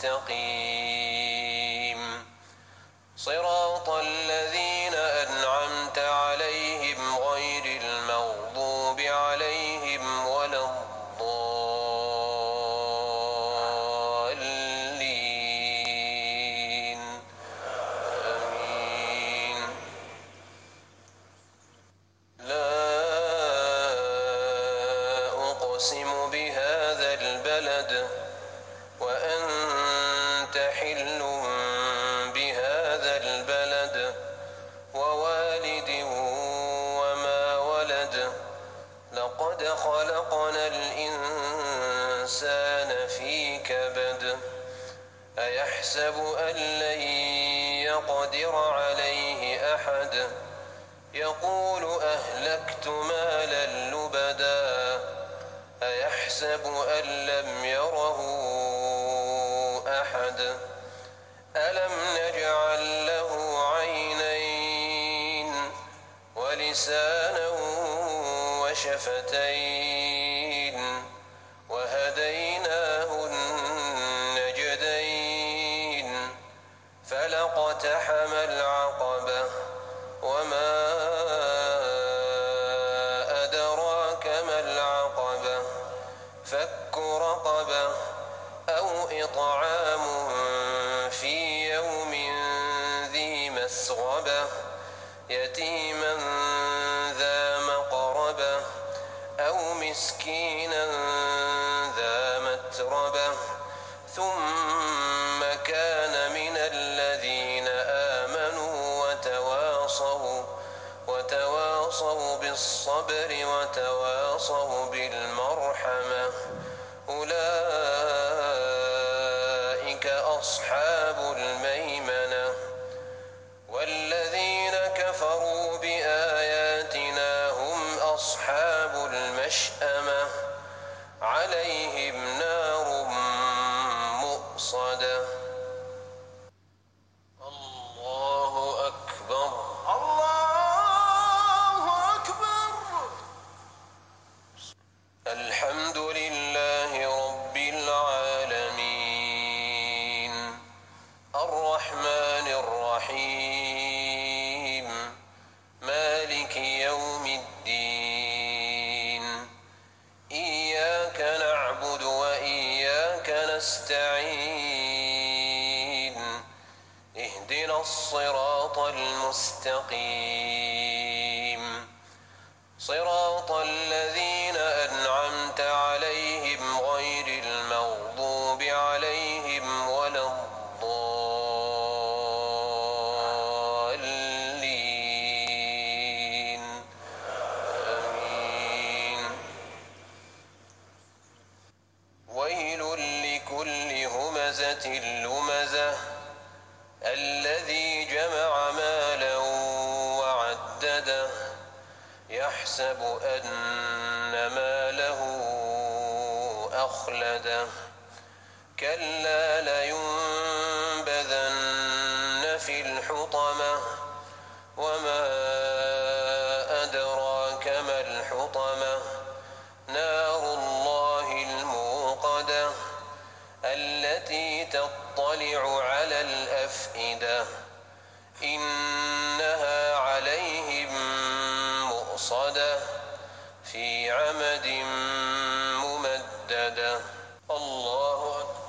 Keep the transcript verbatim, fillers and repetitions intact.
المستقيم صراط الذين أنعمت عليهم غير المغضوب عليهم ولا الضالين آمين. لا أقسم بهذا البلد وأنت حل بهذا البلد ووالد وما ولد لقد خلقنا الإنسان في كبد أيحسب أن لن يقدر عليه أحد يقول أهلكت مالا لبدا أيحسب أن لم يره أحد ألم نجعل له عينين ولسانا وشفتين وهديناه النجدين فلاقتحم العقبة وما أدراك ما العقبة فك رقبة أو إطعام في يوم ذي مسغبة يتيما ذا مقربة أو مسكينا ذا متربة ثم كان من الذين آمنوا وتواصوا وتواصوا بالصبر وتواصوا بالمرحمة أولئك أصحاب الميمنة والذين كفروا بآياتنا هم أصحاب المشأمة عليهم نار مؤصدة. الله أكبر الله أكبر. الحمد لله رب العالمين الرحمن الرحيم مالك يوم الدين إياك نعبد وإياك نستعين اهدنا الصراط المستقيم صراط الذين أنعمت عليهم غير المغضوب عليهم ولا الضالين آمين. ويل لكل همزة لمزة الذي جمع مالا وعدده يحسب أن ماله أخلده كلا لينبذن في الحطمة وما أدراك ما الحطمة نار الله الموقدة التي تطلع على الأفئدة إنها عليهم مؤصدة في عمد ممددة. الله أكبر.